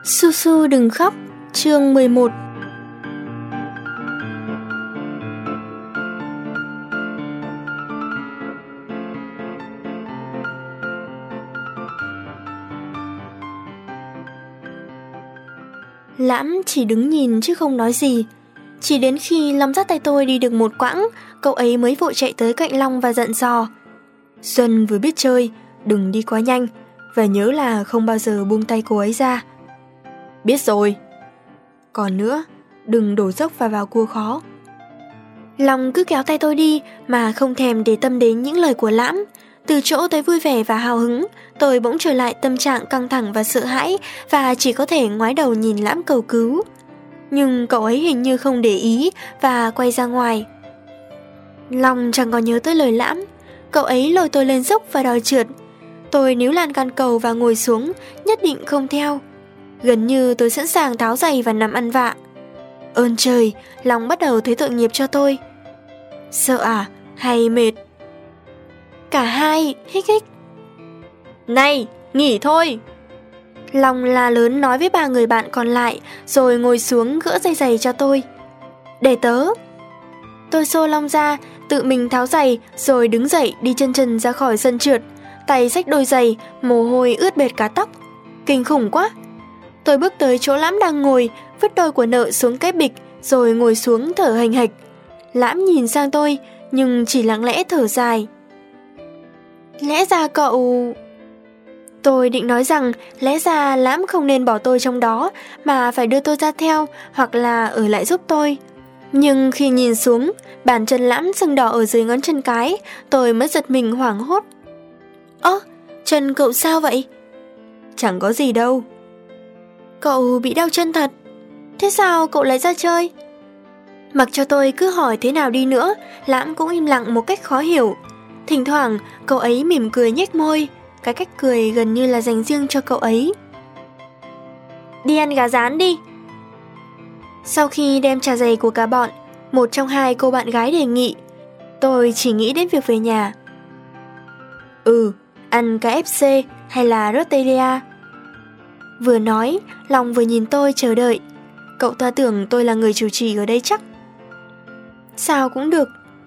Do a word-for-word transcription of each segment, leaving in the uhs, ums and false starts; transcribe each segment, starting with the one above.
Su Su đừng khóc, chương mười một. Lãm chỉ đứng nhìn chứ không nói gì. Chỉ đến khi Long dắt tay tôi đi được một quãng, cậu ấy mới vội chạy tới cạnh Long và dặn dò: Xuân vừa biết chơi, đừng đi quá nhanh, và nhớ là không bao giờ buông tay cô ấy ra. Biết rồi. Còn nữa, đừng đổ dốc và vào cua khó. Long cứ kéo tay tôi đi mà không thèm để tâm đến những lời của Lãm. Từ chỗ tôi vui vẻ và hào hứng, tôi bỗng trở lại tâm trạng căng thẳng và sợ hãi, và chỉ có thể ngoái đầu nhìn Lãm cầu cứu. Nhưng cậu ấy hình như không để ý và quay ra ngoài. Long chẳng còn nhớ tới lời Lãm. Cậu ấy lôi tôi lên dốc và đòi trượt. Tôi níu lan can cầu và ngồi xuống, nhất định không theo. Gần như tôi sẵn sàng tháo giày và nằm ăn vạ. Ơn trời, Long bắt đầu thấy tội nghiệp cho tôi. Sợ à? Hay mệt? Cả hai, hích hích. Này, nghỉ thôi. Long la lớn nói với ba người bạn còn lại, rồi ngồi xuống gỡ dây giày cho tôi. Để tớ. Tôi xô Long ra, tự mình tháo giày, rồi đứng dậy đi chân trần ra khỏi sân trượt. Tay xách đôi giày, mồ hôi ướt bệt cả tóc. Kinh khủng quá. Tôi bước tới chỗ Lãm đang ngồi, vứt đôi của nợ xuống cái bịch, rồi ngồi xuống thở hành hạch. Lãm nhìn sang tôi, nhưng chỉ lặng lẽ thở dài. Lẽ ra cậu... Tôi định nói rằng lẽ ra Lãm không nên bỏ tôi trong đó, mà phải đưa tôi ra theo, hoặc là ở lại giúp tôi. Nhưng khi nhìn xuống, bàn chân Lãm sưng đỏ ở dưới ngón chân cái, tôi mới giật mình hoảng hốt. Ơ, chân cậu sao vậy? Chẳng có gì đâu. Cậu bị đau chân thật. Thế sao cậu lại ra chơi? Mặc cho tôi cứ hỏi thế nào đi nữa, Lãm cũng im lặng một cách khó hiểu. Thỉnh thoảng cậu ấy mỉm cười nhếch môi, cái cách cười gần như là dành riêng cho cậu ấy. Đi ăn gà rán đi. Sau khi đem trà giày của cả bọn, một trong hai cô bạn gái đề nghị. Tôi chỉ nghĩ đến việc về nhà. Ừ, ăn ca ép xê hay là Rotelia. Vừa nói, Long vừa nhìn tôi chờ đợi. Cậu ta tưởng tôi là người chủ trì ở đây chắc. Sao cũng được.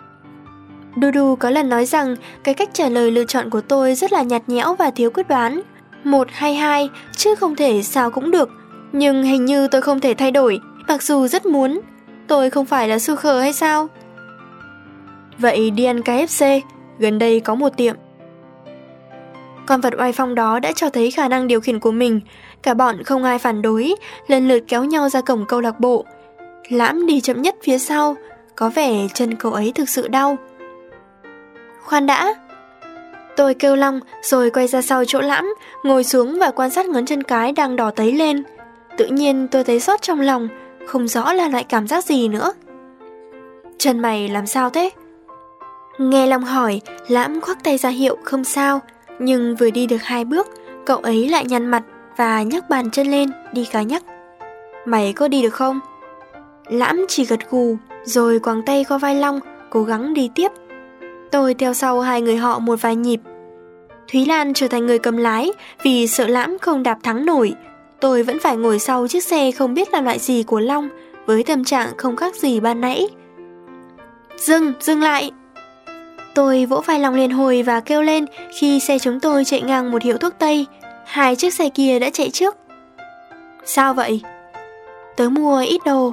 Dudu có lần nói rằng cái cách trả lời lựa chọn của tôi rất là nhạt nhẽo và thiếu quyết đoán. Một hay hai, chứ không thể sao cũng được. Nhưng hình như tôi không thể thay đổi, mặc dù rất muốn. Tôi không phải là su khờ hay sao? Vậy đi ăn ca ép xê, gần đây có một tiệm. Con vật oai phong đó đã cho thấy khả năng điều khiển của mình. Cả bọn không ai phản đối, lần lượt kéo nhau ra cổng câu lạc bộ. Lãm đi chậm nhất phía sau, có vẻ chân cậu ấy thực sự đau. Khoan đã. Tôi kêu Long rồi quay ra sau chỗ Lãm, ngồi xuống và quan sát ngón chân cái đang đỏ tấy lên. Tự nhiên tôi thấy xót trong lòng, không rõ là loại cảm giác gì nữa. Chân mày làm sao thế? Nghe Long hỏi, Lãm khoác tay ra hiệu không sao. Nhưng vừa đi được hai bước, cậu ấy lại nhăn mặt và nhấc bàn chân lên, đi cá nhắc. Mày có đi được không? Lãm chỉ gật gù, rồi quàng tay qua vai Long, cố gắng đi tiếp. Tôi theo sau hai người họ một vài nhịp. Thúy Lan trở thành người cầm lái vì sợ Lãm không đạp thắng nổi. Tôi vẫn phải ngồi sau chiếc xe không biết là loại gì của Long, với tâm trạng không khác gì ban nãy. Dừng, dừng lại! Tôi vỗ vai Long liền hồi và kêu lên khi xe chúng tôi chạy ngang một hiệu thuốc Tây. Hai chiếc xe kia đã chạy trước. Sao vậy? Tớ mua ít đồ.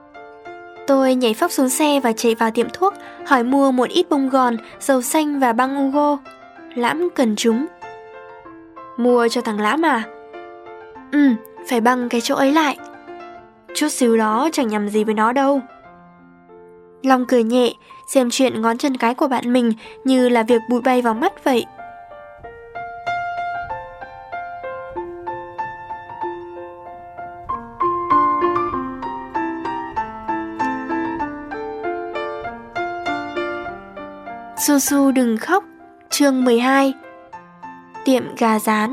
Tôi nhảy phóc xuống xe và chạy vào tiệm thuốc, hỏi mua một ít bông gòn, dầu xanh và băng Ugo. Lãm cần chúng. Mua cho thằng Lãm à? Ừ, phải băng cái chỗ ấy lại. Chút xíu đó chẳng nhầm gì với nó đâu. Long cười nhẹ, xem chuyện ngón chân cái của bạn mình như là việc bụi bay vào mắt vậy. Su Su đừng khóc, chương mười hai. Tiệm gà rán.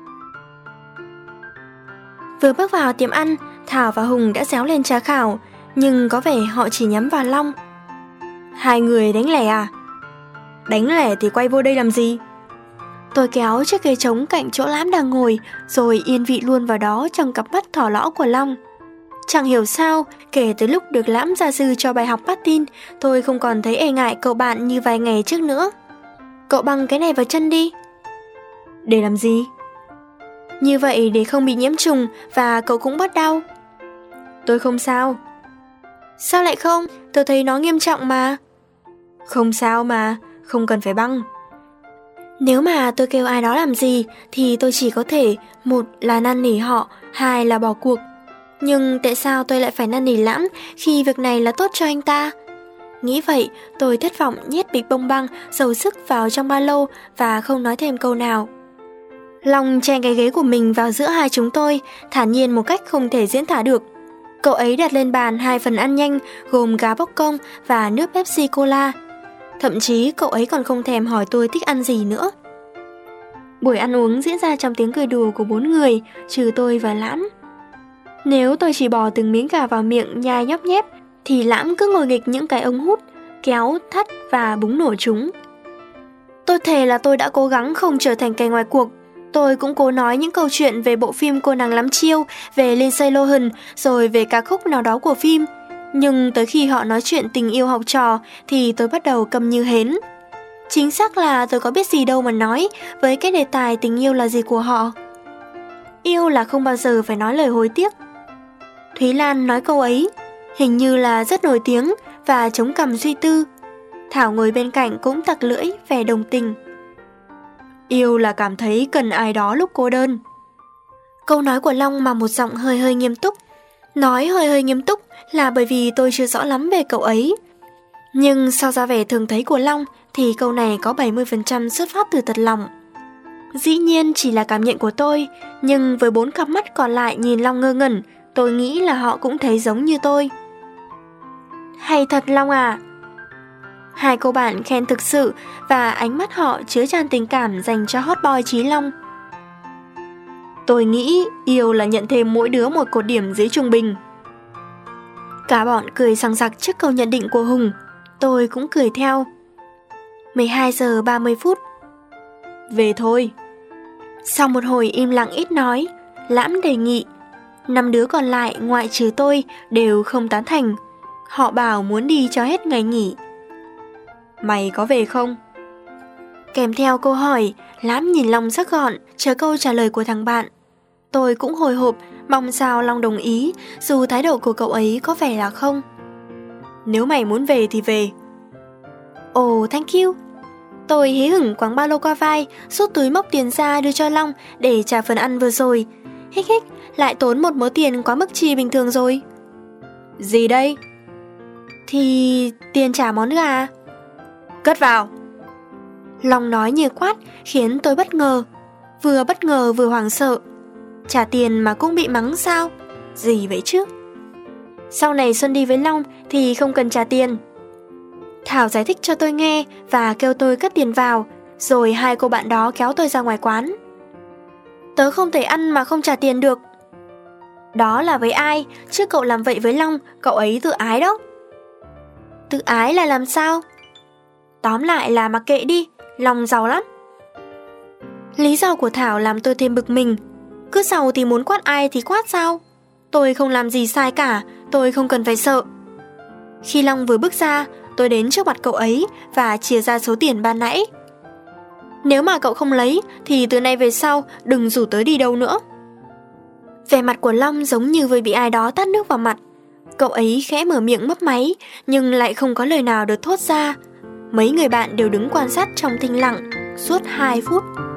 Vừa bước vào tiệm ăn, Thảo và Hùng đã réo lên trà khảo, nhưng có vẻ họ chỉ nhắm vào Long. Hai người đánh lẻ à? Đánh lẻ thì quay vô đây làm gì? Tôi kéo chiếc ghế trống cạnh chỗ Lãm đang ngồi, rồi yên vị luôn vào đó trong cặp mắt thỏ lõ của Long. Chẳng hiểu sao, kể từ lúc được Lãm gia sư cho bài học patin, tôi không còn thấy e ngại cậu bạn như vài ngày trước nữa. Cậu băng cái này vào chân đi. Để làm gì? Như vậy để không bị nhiễm trùng và cậu cũng bớt đau. Tôi không sao. Sao lại không? Tôi thấy nó nghiêm trọng mà. Không sao mà, không cần phải băng. Nếu mà tôi kêu ai đó làm gì thì tôi chỉ có thể, một là năn nỉ họ, hai là bỏ cuộc. Nhưng tại sao tôi lại phải năn nỉ Lãm khi việc này là tốt cho anh ta? Nghĩ vậy, tôi thất vọng nhét bịch bông băng dầu sức vào trong ba lô và không nói thêm câu nào. Long chen cái ghế của mình vào giữa hai chúng tôi, thản nhiên một cách không thể diễn tả được. Cậu ấy đặt lên bàn hai phần ăn nhanh gồm gà bốc công và nước Pepsi Cola. Thậm chí cậu ấy còn không thèm hỏi tôi thích ăn gì nữa. Buổi ăn uống diễn ra trong tiếng cười đùa của bốn người, trừ tôi và Lãm. Nếu tôi chỉ bỏ từng miếng gà vào miệng nhai nhóp nhép, thì Lãm cứ ngồi nghịch những cái ống hút, kéo, thắt và búng nổ chúng. Tôi thề là tôi đã cố gắng không trở thành kẻ ngoài cuộc. Tôi cũng cố nói những câu chuyện về bộ phim Cô nàng lắm chiêu, về Lindsay Lohan, rồi về ca khúc nào đó của phim. Nhưng tới khi họ nói chuyện tình yêu học trò thì tôi bắt đầu câm như hến. Chính xác là tôi có biết gì đâu mà nói với cái đề tài tình yêu là gì của họ. Yêu là không bao giờ phải nói lời hối tiếc. Thúy Lan nói câu ấy, hình như là rất nổi tiếng và chống cằm suy tư. Thảo ngồi bên cạnh cũng tặc lưỡi vẻ đồng tình. Yêu là cảm thấy cần ai đó lúc cô đơn. Câu nói của Long mà một giọng hơi hơi nghiêm túc. Nói hơi hơi nghiêm túc là bởi vì tôi chưa rõ lắm về cậu ấy. Nhưng sau ra vẻ thường thấy của Long thì câu này có bảy mươi phần trăm xuất phát từ thật lòng. Dĩ nhiên chỉ là cảm nhận của tôi, nhưng với bốn cặp mắt còn lại nhìn Long ngơ ngẩn, tôi nghĩ là họ cũng thấy giống như tôi. Hay thật Long à! Hai cô bạn khen thực sự và ánh mắt họ chứa tràn tình cảm dành cho hot boy Chí Long. Tôi nghĩ yêu là nhận thêm mỗi đứa một cột điểm dưới trung bình. Cả bọn cười sằng sặc trước câu nhận định của Hùng. Tôi cũng cười theo. mười hai giờ ba mươi phút. Về thôi. Sau một hồi im lặng ít nói, Lãm đề nghị. Năm đứa còn lại ngoại trừ tôi đều không tán thành. Họ bảo muốn đi cho hết ngày nghỉ. Mày có về không? Kèm theo câu hỏi, Lãm nhìn Long sắc gọn, chờ câu trả lời của thằng bạn. Tôi cũng hồi hộp, mong sao Long đồng ý, dù thái độ của cậu ấy có vẻ là không. Nếu mày muốn về thì về. Ồ, oh, thank you. Tôi hí hửng quàng ba lô qua vai, rút túi móc tiền ra đưa cho Long để trả phần ăn vừa rồi. Hích hích, lại tốn một mớ tiền quá mức chi bình thường rồi. Gì đây? Thì tiền trả món gà. Cất vào. Long nói như quát khiến tôi bất ngờ. Vừa bất ngờ vừa hoảng sợ. Trả tiền mà cũng bị mắng sao? Gì vậy chứ? Sau này Xuân đi với Long thì không cần trả tiền. Thảo giải thích cho tôi nghe và kêu tôi cất tiền vào. Rồi hai cô bạn đó kéo tôi ra ngoài quán. Tớ không thể ăn mà không trả tiền được. Đó là với ai? Chứ cậu làm vậy với Long, cậu ấy tự ái đó. Tự ái là làm sao? Tóm lại là mặc kệ đi, Long giàu lắm. Lý do của Thảo làm tôi thêm bực mình. Cứ giàu thì muốn quát ai thì quát sao? Tôi không làm gì sai cả, tôi không cần phải sợ. Khi Long vừa bước ra, tôi đến trước mặt cậu ấy và chia ra số tiền ban nãy. Nếu mà cậu không lấy thì từ nay về sau đừng rủ tớ đi đâu nữa. Vẻ mặt của Long giống như vừa bị ai đó tát nước vào mặt. Cậu ấy khẽ mở miệng mấp máy nhưng lại không có lời nào được thốt ra. Mấy người bạn đều đứng quan sát trong thinh lặng suốt hai phút.